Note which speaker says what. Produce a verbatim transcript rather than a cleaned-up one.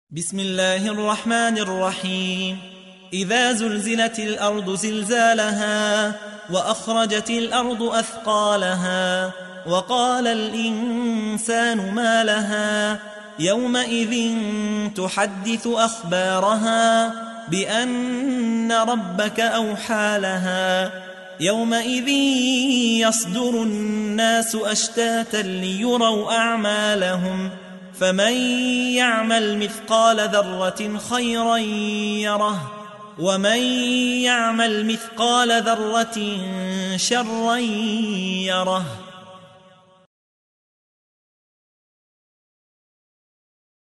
Speaker 1: بسم الله الرحمن الرحيم. إذا زلزلت الأرض زلزالها وأخرجت الأرض أثقالها وقال الإنسان ما لها يومئذ تحدث أخبارها بأن ربك أوحى لها يومئذ يصدر الناس أشتاتا ليروا أعمالهم فمن يعمل مثقال ذرة خيرا يره ومن يعمل مثقال ذرة شرا يره.